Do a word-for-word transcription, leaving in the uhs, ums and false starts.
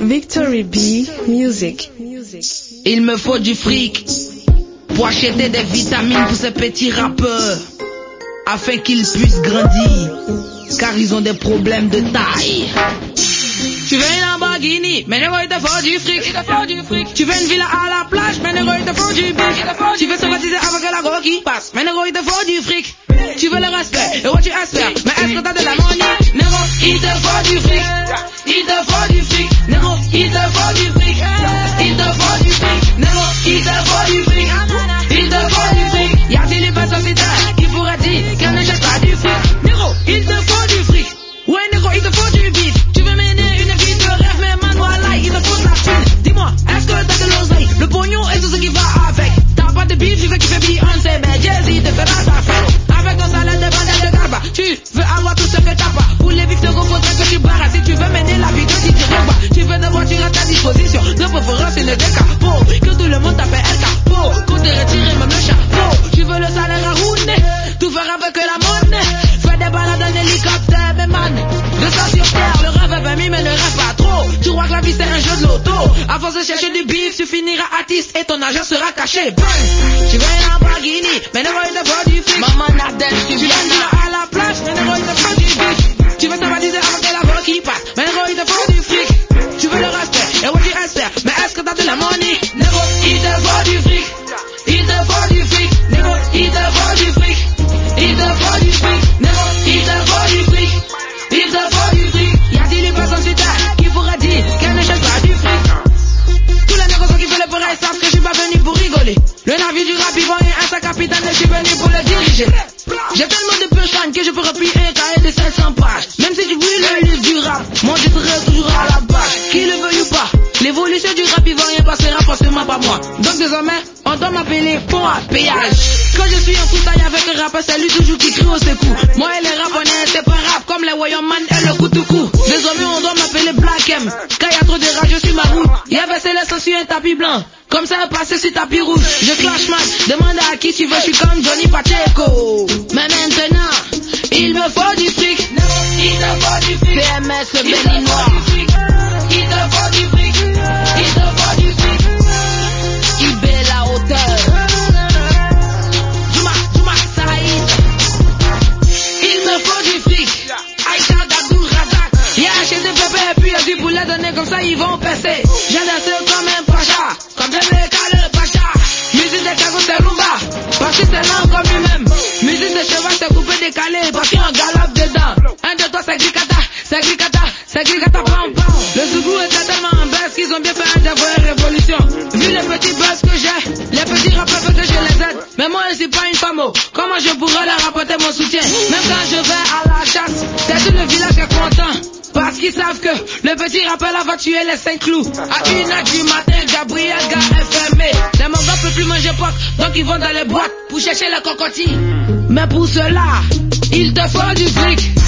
Victory B Music. Il me faut du fric pour acheter des vitamines pour ces petits rappeurs afin qu'ils puissent grandir, car ils ont des problèmes de taille. Tu veux une Lamborghini, mais négro il te faut du fric. Il te faut du fric. Tu veux une villa à la plage, mais négro il te faut du bic. Tu veux sympathiser avec la go qui passe, mais négro il te faut du fric. Tu veux le respect, et what tu espères, mais est-ce que t'as de la money? Négro, il te faut du fric. Il te faut du fric. Négro, il te faut du fric. Il te faut du fric. Négro, il te faut du fric. Il te faut du fric. Y'a-t-il une personne sociétaire qui pourrait dire qu'elle ne jette pas du fric? Négro, il te faut du fric. Ouais négro, il te faut du beat. Tu veux mener une vie de rêve, mais man, voilà, il te faut de la thune. Dis-moi, est-ce que t'as de l'oseille? Le pognon et tout ce qui va avec. T'as pas de bif, tu veux kiffer Beyoncé, mais Jay-Z te fera ta fête. Avec ton salaire de bandage de garba, tu veux avoir tout ce que t'as pas. Pour les victimes, faudrait que tu barres. Si tu veux mener la vie de si tu rêves pas, tu veux des voitures à ta disposition. De préférence, une décapo, que tout le monde t'appelle L K. Qu'on te retire même le chapeau. Tu veux le salaire à rouler, tout faire avec la monnaie. Fais des balades en hélicoptère, mais man, de ça sur terre, le rêve est permis, mais ne rêve pas trop. Tu crois que la vie c'est un jeu de loto. À force de chercher du bif, tu finiras artiste et ton argent sera caché. Tu veux une Lamborghini, mais ne vois pas du fric. Maman Nadel, tu viens à la plage, mais ne vois pas du bif. Tu veux sympathiser avec la voix qui passe, mais ne vois pas du fric. Tu veux le respect, et what tu espères, mais est-ce que t'as de la money? Négro, il te faut du fric. Il te faut du fric. Négro, il te faut du fric. Il te faut du fric. Négro, il te faut du fric. Il te faut du fric. Y'a-t-il une personne sur terre qui pourrait dire qu'elle ne cherche pas du fric? Tous les négociants qui veulent le pourraient savent que je suis pas venu pour rigoler. Le navire du rap, ils vont un sa capitaine et je suis venu pour le diriger. J'ai tellement de punchlines que je peux replier un cahier de cinq cents pages. Même si tu brûles le livre du rap, mon Dieu serait toujours à la base. Qui le veut ou pas, l'évolution du rap, il va rien passera forcément pas moi. Donc désormais, on doit m'appeler pont à péage. Quand je suis en foutaille avec un rappeur, c'est lui toujours qui crie au secours. Moi et les rap, on est inséparables comme les Woyoman et le coup de cou. Désormais, on doit m'appeler Black M. Quand y a trop de rage, je suis ma route. Y a versé le sang sur un tapis blanc. Comme ça, passé sur tapis rouge. Je clash man, demande à qui tu veux, je suis comme Johnny Pacheco. Mais maintenant, il me faut du fric. Il te faut du fric. P M S, le béninois. Il te faut du fric. Il te faut du fric. I B la hauteur. Juma, Juma, Saïd. Il me faut du fric. Aïcha d'Abdul Razak. Y'a acheté des pépés et puis y'a du poulet donné comme ça, ils vont percer. J'ai dansé comme un pacha. Comme j'aime les calés, pacha. Musique de cagots, c'est rumba. Parce que c'est lent comme lui-même. Musique de cheval, c'est coupé décalé. Parce qu'il y a un galope dedans. Un de toi, c'est gricata. C'est gricata. C'est gricata, pam, pam. Le Zougou était tellement en baisse qu'ils ont bien fait un vraie révolution. Vu les petits buzz que j'ai, les petits rappeurs que je les aide. Mais moi, je suis pas une femme. Comment je pourrais leur apporter mon soutien? Même quand je vais à la chasse, c'est tout le village qui est content. Parce qu'ils savent que le petit rappeur là va tuer les cinq clous. À une heure du matin, Gabriel gars enfermé. Les mongols peuvent plus manger porc, donc ils vont dans les boîtes pour chercher les cocotilles. Mais pour cela, il te faut du fric.